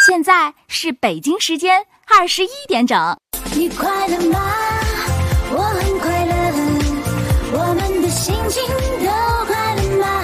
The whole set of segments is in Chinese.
现在是北京时间21点整。 你快乐吗？我很快乐，我们的心情都快乐吗？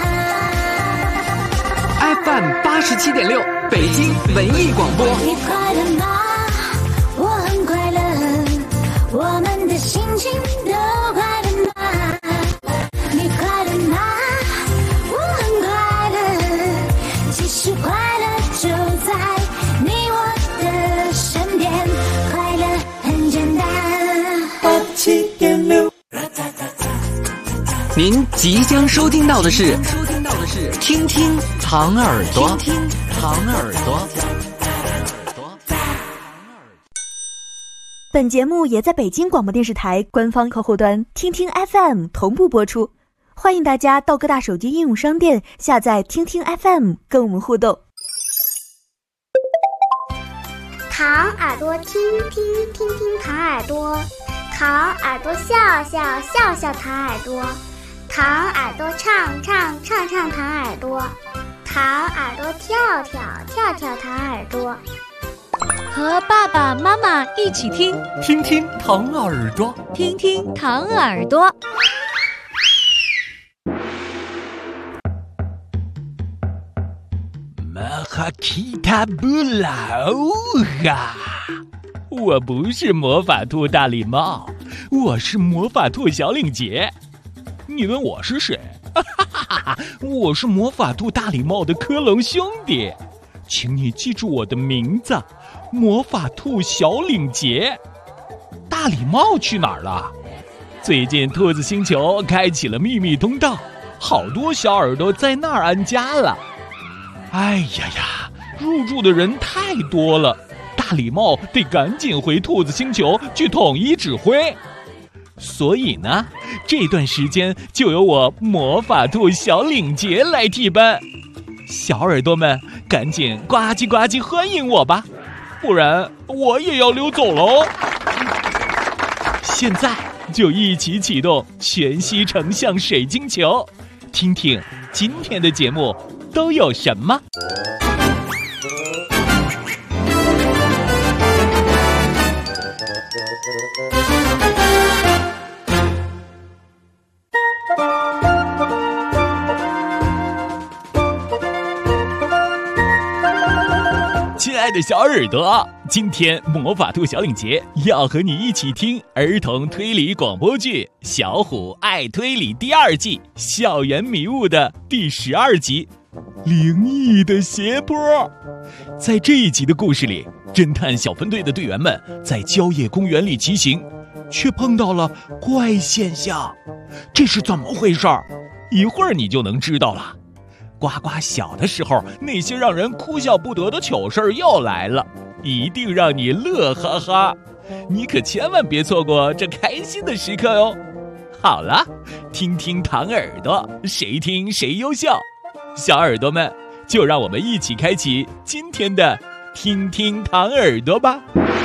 FM 87.6北京文艺广播。 你快乐吗？我很快乐，我们的心情都快乐吗？你快乐吗？我很快乐，其实快乐就在你我的身边，快乐很简单。87.6。 您即将收听到的是听听糖耳朵，听听糖耳朵。 本节目也在北京广播电视台官方客户端听听 FM 同步播出，欢迎大家到各大手机应用商店下载听听 FM 跟我们互动。 糖耳朵听听听听糖耳朵，糖耳朵笑笑笑笑糖耳朵，糖耳朵唱唱唱唱糖耳朵，糖耳朵跳跳跳跳糖耳朵。 和爸爸妈妈一起听， 听听糖耳朵， 听听糖耳朵。 马哈基塔布拉欧哈！我不是魔法兔大礼帽，我是魔法兔小领结。你问我是谁？我是魔法兔大礼帽的科隆兄弟，请你记住我的名字，魔法兔小领结。大礼帽去哪儿了？最近兔子星球开启了秘密通道，好多小耳朵在那儿安家了。哎呀呀，入住的人太多了，大礼帽得赶紧回兔子星球去统一指挥。所以呢，这段时间就由我魔法兔小领结来替班。小耳朵们赶紧呱唧呱唧欢迎我吧，不然我也要溜走喽。现在就一起启动全息成像水晶球，听听今天的节目都有什么。亲爱的小耳朵，今天魔法兔小领结要和你一起听儿童推理广播剧《小虎爱推理》第2季校园迷雾的第12集灵异的斜坡。在这一集的故事里，侦探小分队的队员们在郊野公园里骑行，却碰到了怪现象。这是怎么回事？一会儿你就能知道了。呱呱小的时候那些让人哭笑不得的糗事又来了，一定让你乐哈哈。你可千万别错过这开心的时刻哟。好了，听听糖耳朵，谁听谁优秀。小耳朵们，就让我们一起开启今天的听听糖耳朵吧。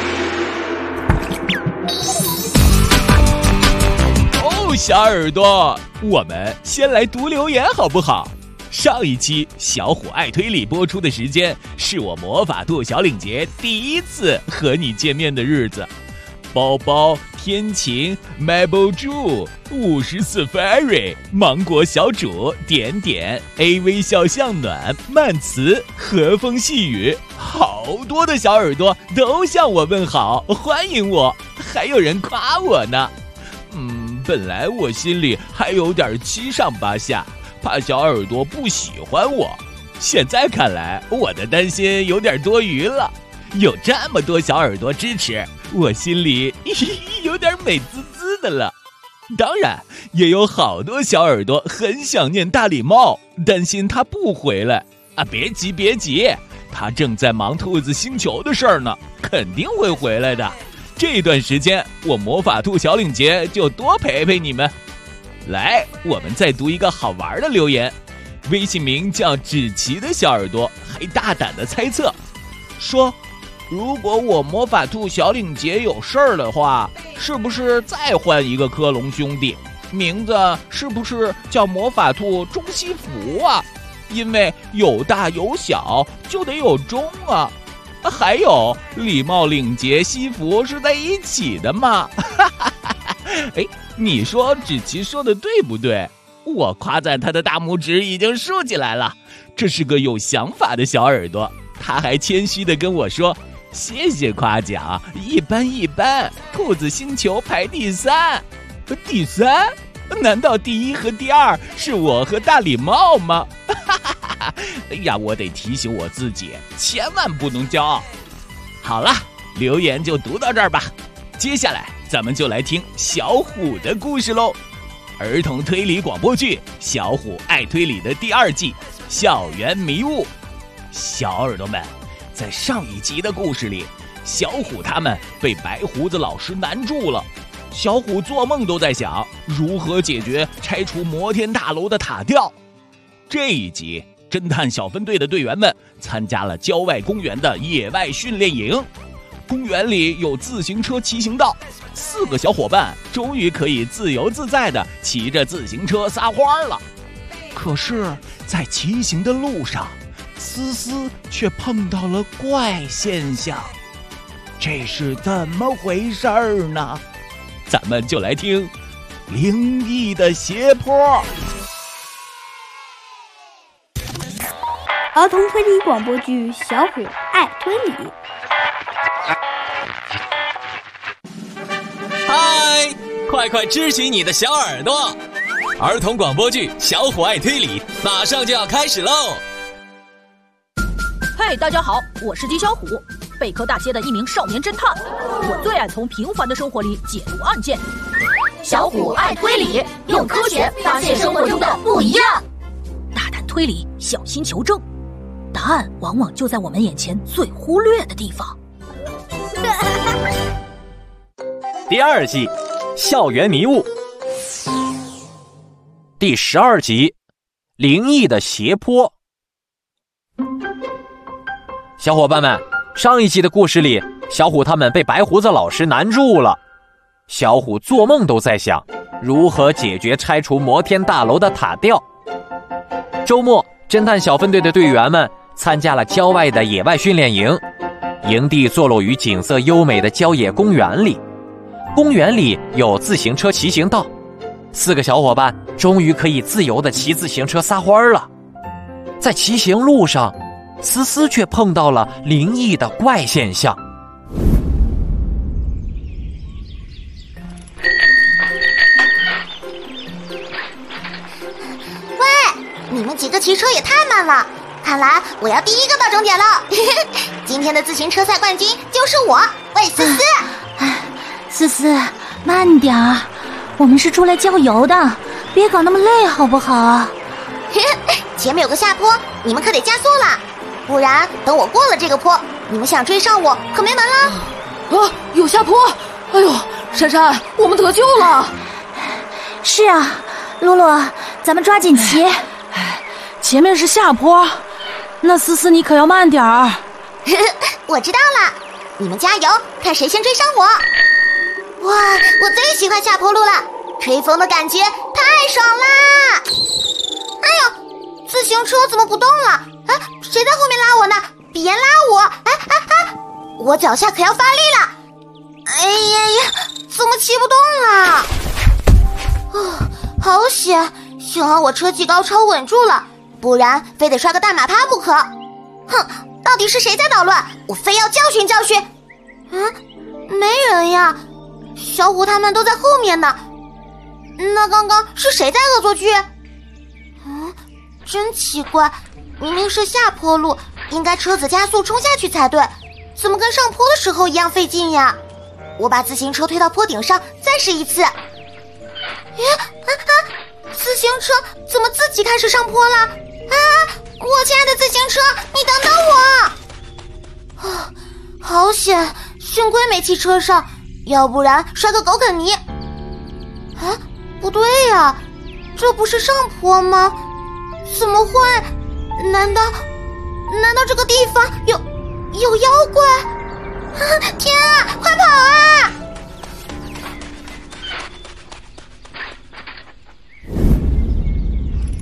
哦，小耳朵，我们先来读留言好不好？上一期小虎爱推理播出的时间是我魔法兔小领结第一次和你见面的日子。包包、天晴、Maple 猪、54 Fairy、芒果小主、点点、AV 小象暖、曼慈、和风细雨，好多的小耳朵都向我问好，欢迎我，还有人夸我呢。本来我心里还有点七上八下，怕小耳朵不喜欢我，现在看来我的担心有点多余了。有这么多小耳朵支持，我心里有点美滋滋的了。当然也有好多小耳朵很想念大礼帽，担心他不回来啊。别急别急，他正在忙兔子星球的事儿呢，肯定会回来的。这段时间我魔法兔小领结就多陪陪你们。来，我们再读一个好玩的留言。微信名叫芷琪的小耳朵还大胆的猜测说，如果我魔法兔小领结有事儿的话，是不是再换一个科隆兄弟，名字是不是叫魔法兔中西服啊？因为有大有小就得有中啊。 还有礼帽、领结、西服是在一起的吗？哎，你说芷琪说的对不对？我夸赞他的大拇指已经竖起来了，这是个有想法的小耳朵。他还谦虚地跟我说：“谢谢夸奖，一般一般。兔子星球排第3，第3？难道第1和第2是我和大礼帽吗？”哎呀，我得提醒我自己，千万不能骄傲。好了，留言就读到这儿吧。接下来咱们就来听小虎的故事喽。儿童推理广播剧《小虎爱推理》的第2季《校园迷雾》。小耳朵们，在上一集的故事里，小虎他们被白胡子老师难住了。小虎做梦都在想如何解决拆除摩天大楼的塔吊。这一集，侦探小分队的队员们参加了郊外公园的野外训练营。公园里有自行车骑行道，4个小伙伴终于可以自由自在地骑着自行车撒欢了。可是，在骑行的路上，思思却碰到了怪现象，这是怎么回事呢？咱们就来听灵异的斜坡。 儿童推理广播剧《小虎爱推理》。 嗨，快快支起你的小耳朵！儿童广播剧《小虎爱推理》马上就要开始喽！ 嘿，大家好，我是金小虎，贝壳大街的一名少年侦探。我最爱从平凡的生活里解读案件。 小虎爱推理，用科学发现生活中的不一样。 大胆推理，小心求证，答案往往就在我们眼前最忽略的地方。 第2季《校园迷雾》第12集《灵异的斜坡》。小伙伴们，上一集的故事里，小虎他们被白胡子老师难住了。小虎做梦都在想如何解决拆除摩天大楼的塔吊。周末，侦探小分队的队员们参加了郊外的野外训练营，营地坐落于景色优美的郊野公园里。公园里有自行车骑行道，4个小伙伴终于可以自由地骑自行车撒欢了。在骑行路上，思思却碰到了灵异的怪现象。 喂，你们几个骑车也太慢了，看来我要第1个到终点了。今天的自行车赛冠军就是我，喂，思思。 思思，慢点儿，我们是出来郊游的，别搞那么累好不好？ 前面有个下坡，你们可得加速了，不然等我过了这个坡，你们想追上我可没门了。 有下坡！哎呦，珊珊，我们得救了！ 是啊，露露，咱们抓紧骑。 前面是下坡，那思思你可要慢点儿。 我知道了，你们加油，看谁先追上我。哇，我最喜欢下坡路了，吹风的感觉太爽啦！哎呦，自行车怎么不动了？啊，谁在后面拉我呢？别拉我！哎，我脚下可要发力了！哎呀，怎么骑不动了？好险！幸好我车技高超稳住了，不然非得摔个大马趴不可。哼，到底是谁在捣乱？我非要教训教训！没人呀。小虎他们都在后面呢，那刚刚是谁在恶作剧？真奇怪，明明是下坡路，应该车子加速冲下去才对，怎么跟上坡的时候一样费劲呀？我把自行车推到坡顶上，再试一次。自行车怎么自己开始上坡了？我亲爱的自行车，你等等我！好险，幸亏没骑车上。要不然摔个狗啃泥。不对呀，这不是上坡吗？怎么会？难道这个地方有妖怪？天啊，快跑啊！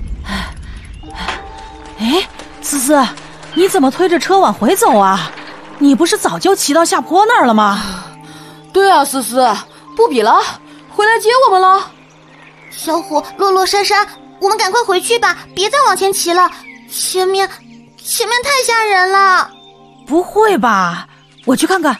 哎，思思，你怎么推着车往回走啊？ 你不是早就骑到下坡那儿了吗？ 对啊，思思，不比了，回来接我们了。 小虎、洛洛、珊珊，我们赶快回去吧，别再往前骑了，前面太吓人了。 不会吧？我去看看。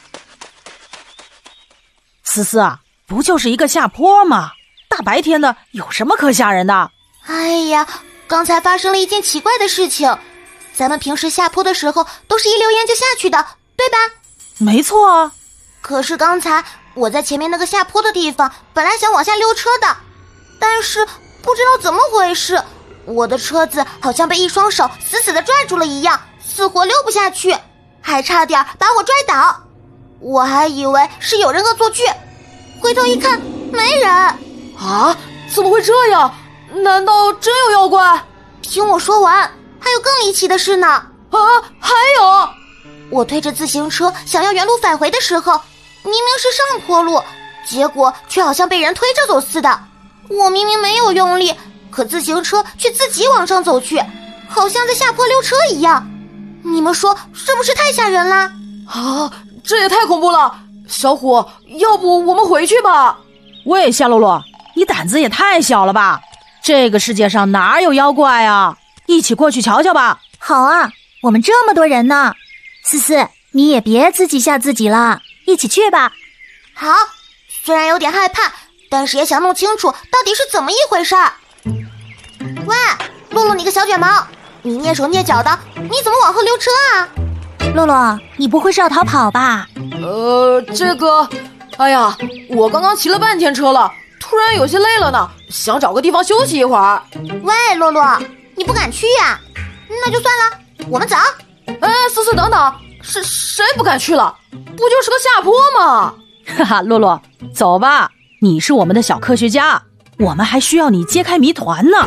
思思啊，不就是一个下坡吗？大白天的有什么可吓人的？ 哎呀，刚才发生了一件奇怪的事情。咱们平时下坡的时候都是一溜烟就下去的，对吧？ 没错啊。 可是刚才我在前面那个下坡的地方，本来想往下溜车的，但是不知道怎么回事，我的车子好像被一双手死死地拽住了一样，死活溜不下去，还差点把我拽倒。我还以为是有人恶作剧，回头一看没人。 啊？怎么会这样？难道真有妖怪？ 听我说完，还有更离奇的事呢。 啊，还有， 我推着自行车想要原路返回的时候，明明是上坡路，结果却好像被人推着走似的。我明明没有用力，可自行车却自己往上走去，好像在下坡溜车一样。你们说是不是太吓人了？ 啊，这也太恐怖了。小虎，要不我们回去吧？ 喂，夏洛洛，你胆子也太小了吧？这个世界上哪有妖怪啊？一起过去瞧瞧吧。 好啊，我们这么多人呢。思思，你也别自己吓自己了，一起去吧。 好，虽然有点害怕，但是也想弄清楚到底是怎么一回事儿。喂，洛洛，你个小卷毛，你蹑手蹑脚的，你怎么往后溜车啊？ 洛洛，你不会是要逃跑吧？ 这个，哎呀，我刚刚骑了半天车了，突然有些累了呢，想找个地方休息一会儿。 喂，洛洛，你不敢去呀？那就算了，我们走。 思思，等等，是谁不敢去了？不就是个下坡吗？ 哈哈，洛洛，走吧，你是我们的小科学家，我们还需要你揭开谜团呢。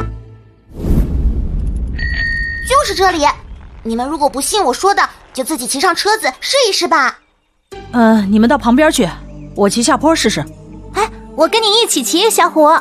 就是这里，你们如果不信我说的，就自己骑上车子试一试吧。 你们到旁边去，我骑下坡试试。 哎，我跟你一起骑，小虎。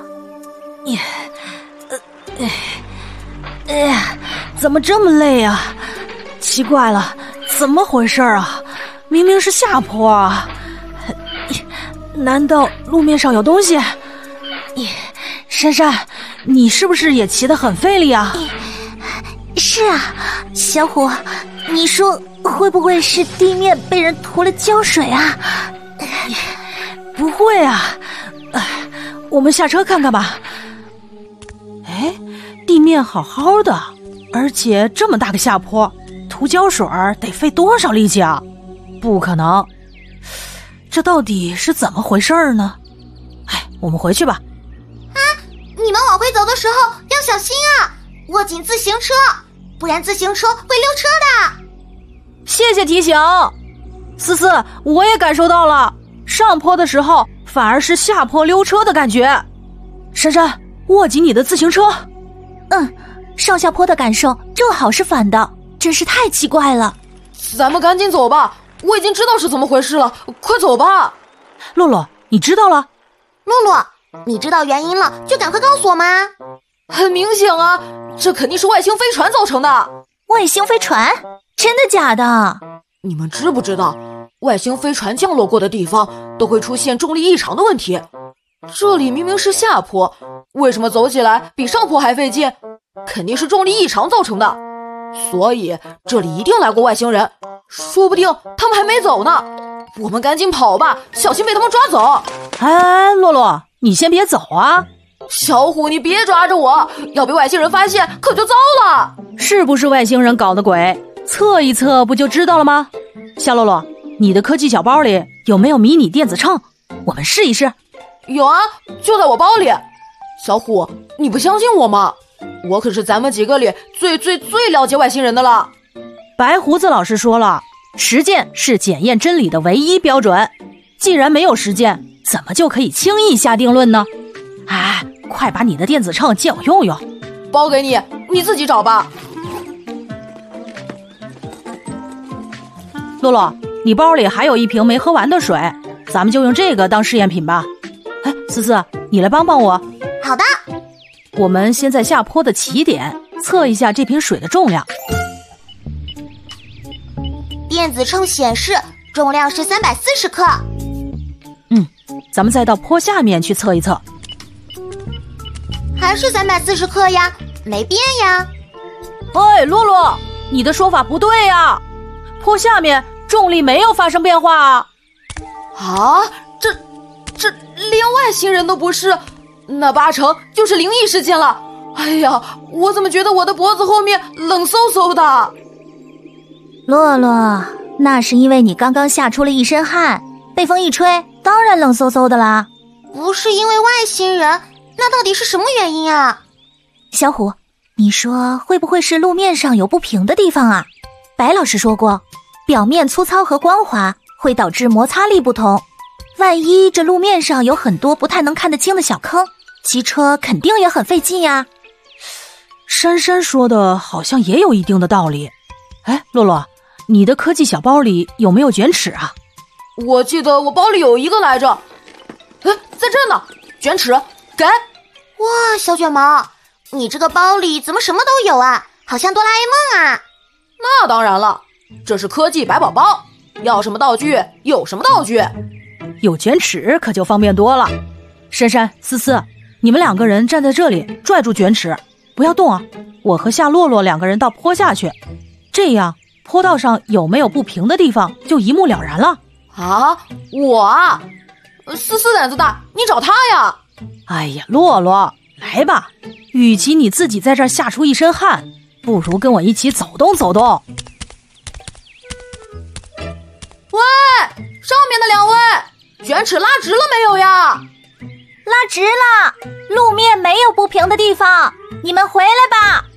怎么这么累啊？奇怪了，怎么回事啊？明明是下坡啊！难道路面上有东西？珊珊，你是不是也骑得很费力啊？ 是啊，小虎，你说会不会是地面被人涂了胶水啊？ 不会啊，我们下车看看吧。哎，地面好好的，而且这么大个下坡，涂胶水得费多少力气啊？不可能，这到底是怎么回事呢？我们回去吧。 你们往回走的时候要小心啊，握紧自行车，不然自行车会溜车的。 谢谢提醒，思思，我也感受到了，上坡的时候反而是下坡溜车的感觉。珊珊，握紧你的自行车。 上下坡的感受正好是反的，真是太奇怪了。 咱们赶紧走吧，我已经知道是怎么回事了，快走吧。 洛洛，你知道了？ 洛洛，你知道原因了就赶快告诉我嘛。 很明显啊，这肯定是外星飞船造成的。 外星飞船？真的假的？ 你们知不知道，外星飞船降落过的地方都会出现重力异常的问题？这里明明是下坡，为什么走起来比上坡还费劲？肯定是重力异常造成的。所以这里一定来过外星人，说不定他们还没走呢。我们赶紧跑吧，小心被他们抓走。 洛洛，你先别走啊。 小虎，你别抓着我，要被外星人发现可就糟了。 是不是外星人搞的鬼？测一测不就知道了吗？夏洛洛，你的科技小包里有没有迷你电子秤？我们试一试。 有啊，就在我包里。小虎，你不相信我吗？我可是咱们几个里最了解外星人的了。 白胡子老师说了，实践是检验真理的唯一标准。既然没有实践，怎么就可以轻易下定论呢？快把你的电子秤借我用用。 包给你，你自己找吧。 洛洛，你包里还有一瓶没喝完的水，咱们就用这个当试验品吧。思思，你来帮帮我。 好的。 我们先在下坡的起点测一下这瓶水的重量。 电子秤显示重量是340克。 咱们再到坡下面去测一测。 还是340克呀，没变呀。 哎，洛洛，你的说法不对呀，坡下面重力没有发生变化啊。 啊，这连外星人都不是，那8成就是灵异事件了。哎呀，我怎么觉得我的脖子后面冷飕飕的？ 洛洛，那是因为你刚刚吓出了一身汗，被风一吹，当然冷飕飕的啦。 不是因为外星人，那到底是什么原因啊？ 小虎，你说会不会是路面上有不平的地方啊？白老师说过，表面粗糙和光滑会导致摩擦力不同，万一这路面上有很多不太能看得清的小坑，骑车肯定也很费劲呀。 珊珊说的好像也有一定的道理。哎，洛洛，你的科技小包里有没有卷尺啊？ 我记得我包里有一个来着。哎，在这呢，卷尺，给。 哇，小卷毛，你这个包里怎么什么都有啊？好像哆啦 A 梦啊。 那当然了，这是科技百宝包，要什么道具有什么道具。 有卷尺可就方便多了。珊珊、思思，你们2个人站在这里拽住卷尺，不要动啊！我和夏洛洛2个人到坡下去，这样坡道上有没有不平的地方就一目了然了。 啊，我啊，思思胆子大，你找他呀。 哎呀，洛洛，来吧，与其你自己在这儿吓出一身汗，不如跟我一起走动走动。 喂，上面的2位，卷尺拉直了没有呀？ 拉直了，路面没有不平的地方，你们回来吧。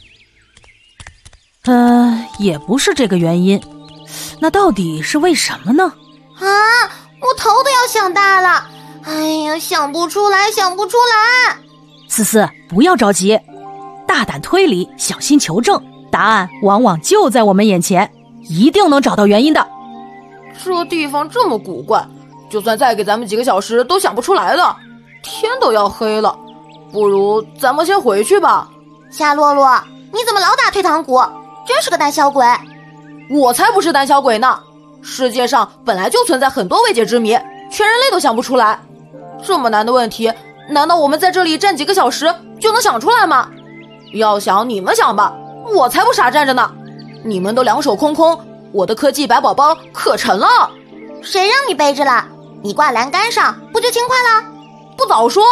也不是这个原因，那到底是为什么呢？ 啊，我头都要想大了。哎呀，想不出来。 思思，不要着急，大胆推理，小心求证，答案往往就在我们眼前，一定能找到原因的。 这地方这么古怪，就算再给咱们几个小时都想不出来的。天都要黑了，不如咱们先回去吧。 夏洛洛，你怎么老打退堂鼓？真是个胆小鬼。 我才不是胆小鬼呢，世界上本来就存在很多未解之谜，全人类都想不出来。这么难的问题，难道我们在这里站几个小时就能想出来吗？要想你们想吧，我才不傻站着呢。你们都两手空空，我的科技百宝包可沉了。 谁让你背着了？你挂栏杆上不就轻快了？ 不早说。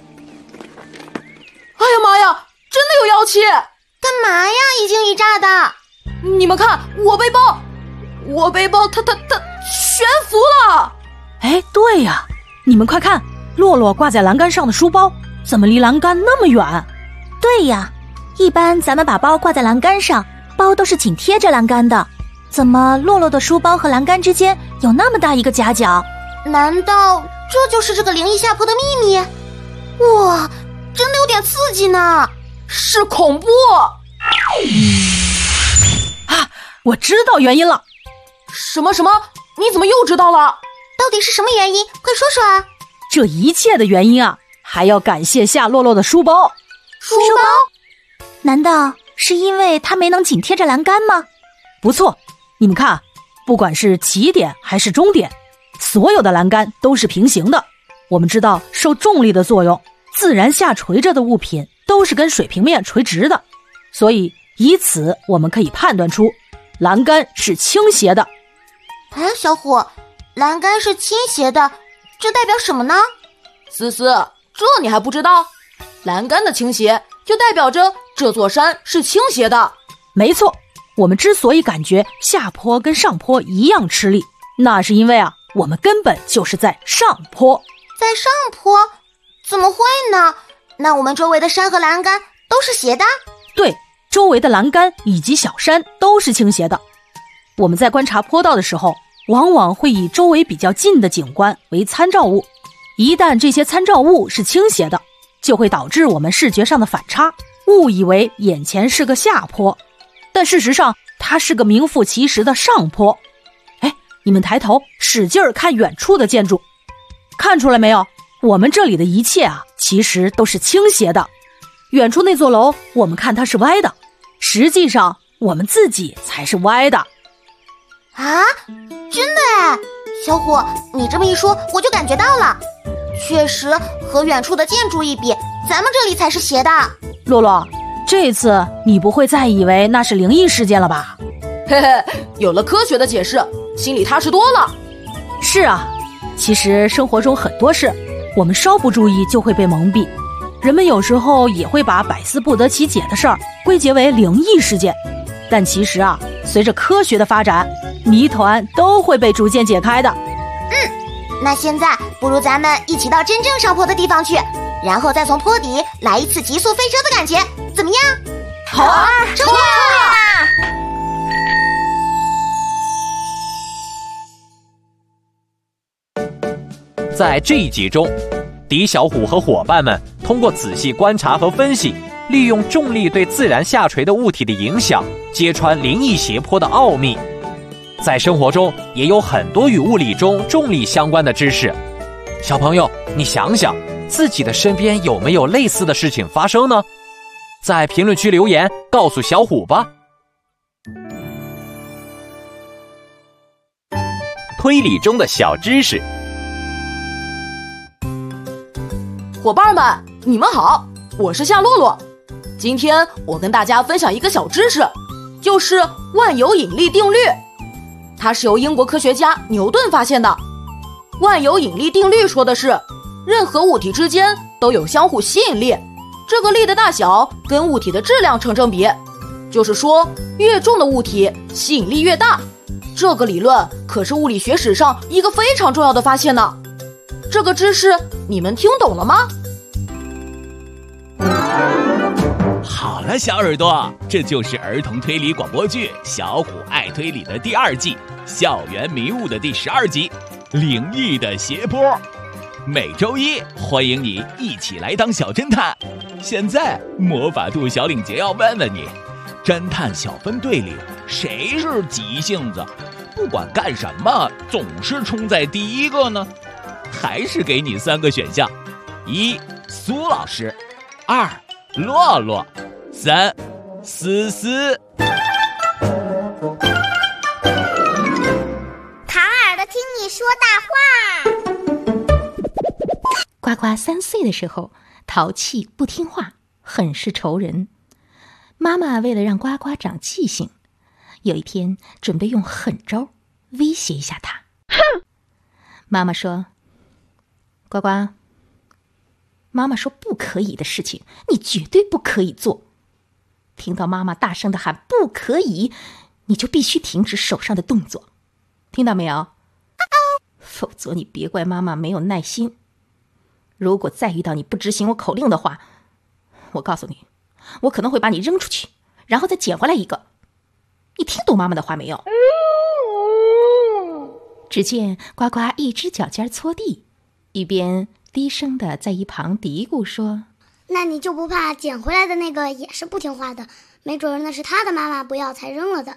哎呀妈呀，真的有妖气！ 干嘛呀，一惊一乍的？ 你们看，我背包它悬浮了。 哎，对呀，你们快看，洛洛挂在栏杆上的书包怎么离栏杆那么远？ 对呀，一般咱们把包挂在栏杆上，包都是紧贴着栏杆的，怎么洛洛的书包和栏杆之间有那么大一个夹角？ 难道这就是这个灵异下坡的秘密？哇，真的有点刺激呢。 是恐怖。 我知道原因了。 什么？你怎么又知道了？ 到底是什么原因？快说说啊！ 这一切的原因啊，还要感谢夏洛洛的书包。 书包？ 难道是因为它没能紧贴着栏杆吗？ 不错，你们看，不管是起点还是终点，所有的栏杆都是平行的。我们知道受重力的作用，自然下垂着的物品都是跟水平面垂直的，所以以此我们可以判断出栏杆是倾斜的。 哎，小虎，栏杆是倾斜的，这代表什么呢？ 思思，这你还不知道？栏杆的倾斜就代表着这座山是倾斜的。 没错，我们之所以感觉下坡跟上坡一样吃力，那是因为啊，我们根本就是在上坡。 在上坡？怎么会呢？那我们周围的山和栏杆都是斜的？ 对，周围的栏杆以及小山都是倾斜的。我们在观察坡道的时候，往往会以周围比较近的景观为参照物，一旦这些参照物是倾斜的，就会导致我们视觉上的反差，误以为眼前是个下坡，但事实上它是个名副其实的上坡。哎，你们抬头使劲儿看远处的建筑，看出来没有？我们这里的一切啊，其实都是倾斜的。远处那座楼，我们看它是歪的，实际上我们自己才是歪的。 啊，真的哎！小虎，你这么一说，我就感觉到了，确实和远处的建筑一比，咱们这里才是邪的。 洛洛，这次你不会再以为那是灵异事件了吧？ 嘿嘿，有了科学的解释，心里踏实多了。 是啊，其实生活中很多事，我们稍不注意就会被蒙蔽。人们有时候也会把百思不得其解的事儿归结为灵异事件，但其实啊，随着科学的发展，谜团都会被逐渐解开的。 那现在不如咱们一起到真正上坡的地方去，然后再从坡底来一次极速飞车的感觉，怎么样？ 好啊， 冲啊！ 在这一集中，狄小虎和伙伴们通过仔细观察和分析，利用重力对自然下垂的物体的影响，揭穿灵异斜坡的奥秘。在生活中也有很多与物理中重力相关的知识。小朋友，你想想，自己的身边有没有类似的事情发生呢？在评论区留言告诉小虎吧。推理中的小知识。 伙伴们，你们好，我是夏洛洛。今天我跟大家分享一个小知识，就是万有引力定律。它是由英国科学家牛顿发现的。万有引力定律说的是，任何物体之间都有相互吸引力，这个力的大小跟物体的质量成正比，就是说越重的物体吸引力越大。这个理论可是物理学史上一个非常重要的发现呢。这个知识你们听懂了吗？ 好了，小耳朵，这就是儿童推理广播剧《小虎爱推理》的第2季《校园迷雾》的第12集《灵异的斜坡》。每周一欢迎你一起来当小侦探。现在魔法兔小领结要问问你，侦探小分队里谁是急性子，不管干什么总是冲在第一个呢？还是给你3个选项：1. 苏老师，2. 洛洛，3. 思思。 唐耳朵听你说大话。 呱呱3岁的时候，淘气不听话，很是愁人。妈妈为了让呱呱长记性，有一天准备用狠招威胁一下他。妈妈说：“呱呱，妈妈说不可以的事情，你绝对不可以做。听到妈妈大声的喊不可以，你就必须停止手上的动作，听到没有？否则你别怪妈妈没有耐心。如果再遇到你不执行我口令的话，我告诉你，我可能会把你扔出去，然后再捡回来一个。你听懂妈妈的话没有？”只见呱呱一只脚尖搓地，一边低声的在一旁嘀咕说：“ 那你就不怕捡回来的那个也是不听话的？没准那是他的妈妈不要才扔了的。”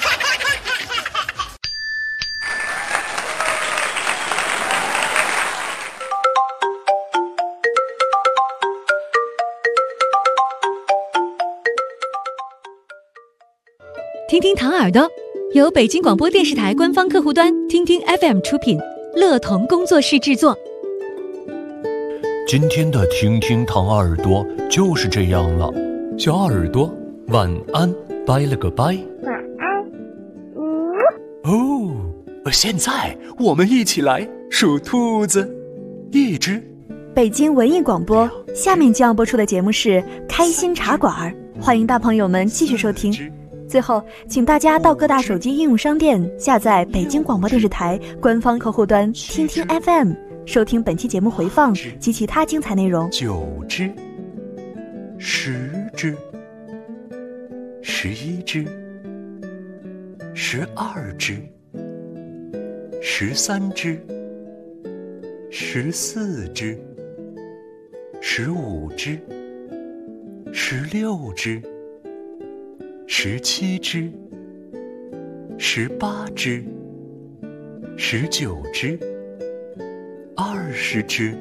听听唐耳朵由北京广播电视台官方客户端听听 FM 出品，乐童工作室制作。 今天的听听唐耳朵就是这样了，小耳朵晚安，拜了个拜。 晚安。 哦，现在我们一起来数兔子，1只。 北京文艺广播，下面将要播出的节目是开心茶馆，欢迎大朋友们继续收听。最后，请大家到各大手机应用商店下载北京广播电视台官方客户端听听 FM， 收听本期节目回放及其他精彩内容。 9只，10只，11只，12只，13只，14只，15只，16只，17只，18只，19只，20只。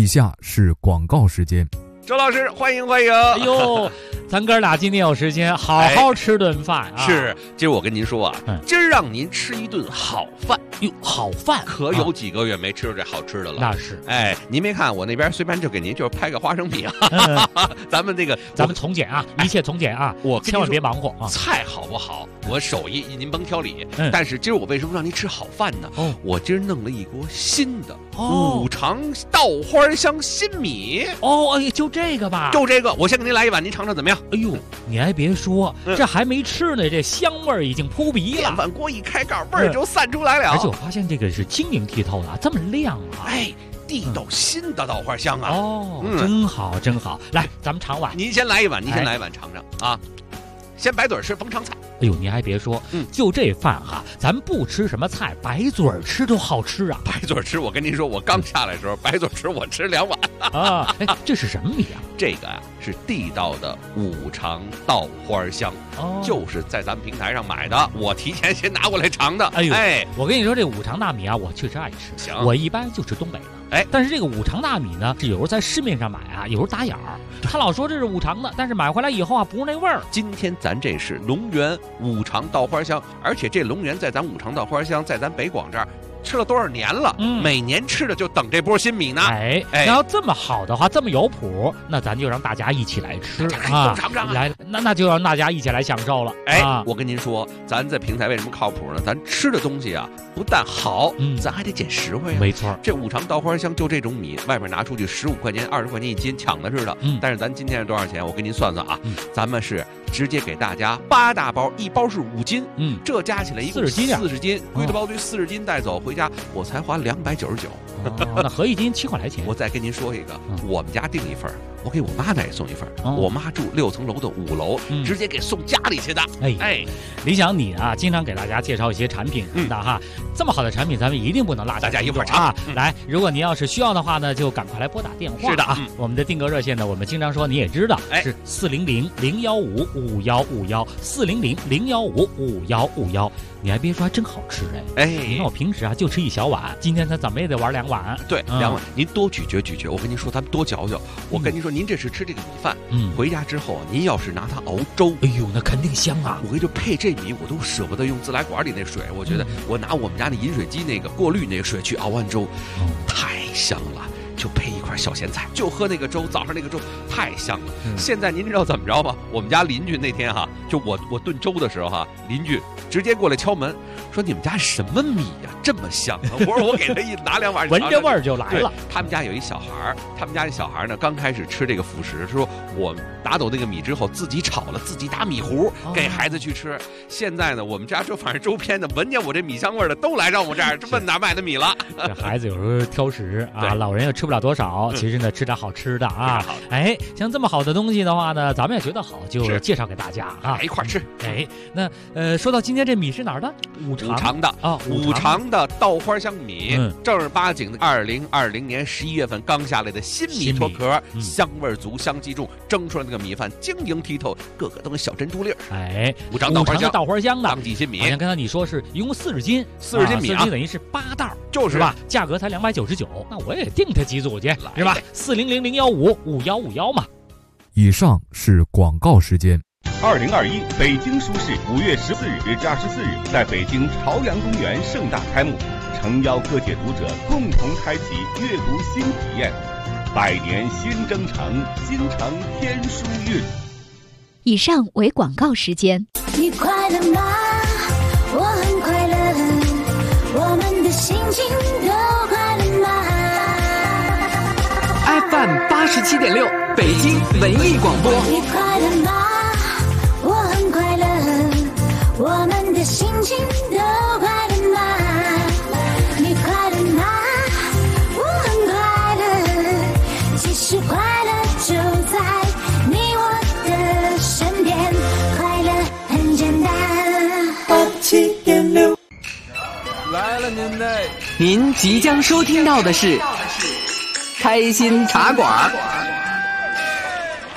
以下是广告时间。 周老师，欢迎欢迎！ 哎呦，咱哥俩今天有时间好好吃顿饭啊！ 是，今儿我跟您说啊，今儿让您吃一顿好饭。 哟，好饭可有几个月没吃到这好吃的了。 那是， 哎，您别看我那边随便就给您就拍个花生米啊，咱们从简啊，一切从简啊， 我千万别忙活啊。 菜好不好，我手艺您甭挑理。但是今儿我为什么让您吃好饭呢？我今儿弄了一锅新的五常稻花香新米。 哎，就这个吧， 就这个，我先给您来一碗，您尝尝怎么样？ 哎呦，你还别说，这还没吃呢，这香味儿已经扑鼻了。 电饭锅一开盖，味儿就散出来了。 而且我发现这个是晶莹剔透的，这么亮啊！ 哎，地道新的稻花香啊！ 真好真好。来，咱们尝碗。 您先来一碗，尝尝啊。先白嘴吃，甭尝菜。 哎呦，您还别说，就这饭哈，咱不吃什么菜，白嘴吃都好吃啊！ 白嘴吃，我跟您说，我刚下来的时候，白嘴吃我吃2碗啊！哎，这是什么米啊？ 这个啊是地道的五常稻花香，就是在咱们平台上买的，我提前先拿过来尝的。 哎，我跟你说，这五常大米啊，我确实爱吃。 行， 我一般就吃东北的。哎，但是这个五常大米呢，是有时候在市面上买啊，有时候打眼儿。他老说这是五常的，但是买回来以后啊，不是那味儿。 今天咱这是龙源五常稻花香，而且这龙源在咱五常稻花香，在咱北广这儿吃了多少年了？每年吃的就等这波新米呢。 哎，要这么好的话，这么有谱，那咱就让大家一起来吃啊！尝尝来，那就让大家一起来享受了。 哎，我跟您说，咱在平台为什么靠谱呢？咱吃的东西啊，不但好，咱还得捡实惠啊。 没错， 这五常稻花香就这种米，外面拿出去15块钱、20块钱一斤，抢的似的。但是咱今天是多少钱？我给您算算啊，咱们是直接给大家8大包，一包是5斤，这加起来一共40斤，归的包堆40斤带走回家，我才花299。 那合一斤7块来钱。 我再跟您说一个，我们家订一份，我给我妈那也送一份。我妈住6层楼的5楼，直接给送家里去的。哎， 李想你啊，经常给大家介绍一些产品什么的哈，这么好的产品，咱们一定不能落下大家一块儿尝啊！来，如果您要是需要的话呢，就赶快来拨打电话。 是的啊，我们的订购热线呢，我们经常说你也知道，是400-015-5151，400-015-5151。你还别说，还真好吃哎！你看我平时啊就吃一小碗，今天咱怎么也得玩2碗。 对，2碗，您多咀嚼咀嚼。我跟您说，咱们多嚼嚼。我跟您说，您这是吃这个米饭，回家之后您要是拿它熬粥， 哎呦，那肯定香啊！ 我跟你说，配这米我都舍不得用自来管里那水，我觉得我拿我们家那饮水机那个过滤那个水去熬完粥，太香了。就配一块小咸菜，就喝那个粥，早上那个粥太香了。现在您知道怎么着吗？我们家邻居那天哈，就我炖粥的时候哈，邻居直接过来敲门，说你们家什么米呀，这么香啊！我说我给他拿2碗， 闻着味儿就来了。 他们家有一小孩，他们家那小孩呢，刚开始吃这个辅食，说我拿走那个米之后，自己炒了，自己打米糊给孩子去吃。现在呢，我们家反正周边的闻见我这米香味的都来让我这儿问哪买的米了。 这孩子有时候挑食啊，老人又吃不了多少，其实呢吃点好吃的啊。哎，像这么好的东西的话呢，咱们也觉得好，就介绍给大家啊， 一块吃。 哎，那说到今天这米是哪儿的？五常的啊，五常的稻花香米，正儿八经的2020年11月份刚下来的新米脱壳，香味足，香气重，蒸出来那个米饭晶莹剔透，个个都跟小珍珠粒儿。 哎， 五常稻花香的当季新米， 好像刚才你说是一共40斤 ，40斤米啊，40斤等于是8袋， 就是吧？价格才299，那我也订他几组去，是吧？400-015-5151嘛。 以上是广告时间。 2021北京书市5月14日至24日在北京朝阳公园盛大开幕，诚邀各界读者共同开启阅读新体验。100年新征程，新城天书韵。 以上为广告时间。 你快乐吗？我很快乐，我们的心情都快乐吗？ FM 87.6北京文艺广播。 你快乐吗？我很快乐，我们的心情都快乐吗？你快乐吗？我很快乐，其实快乐就在你我的身边，快乐很简单。87.6 来了您嘞！您即将收听到的是开心茶馆。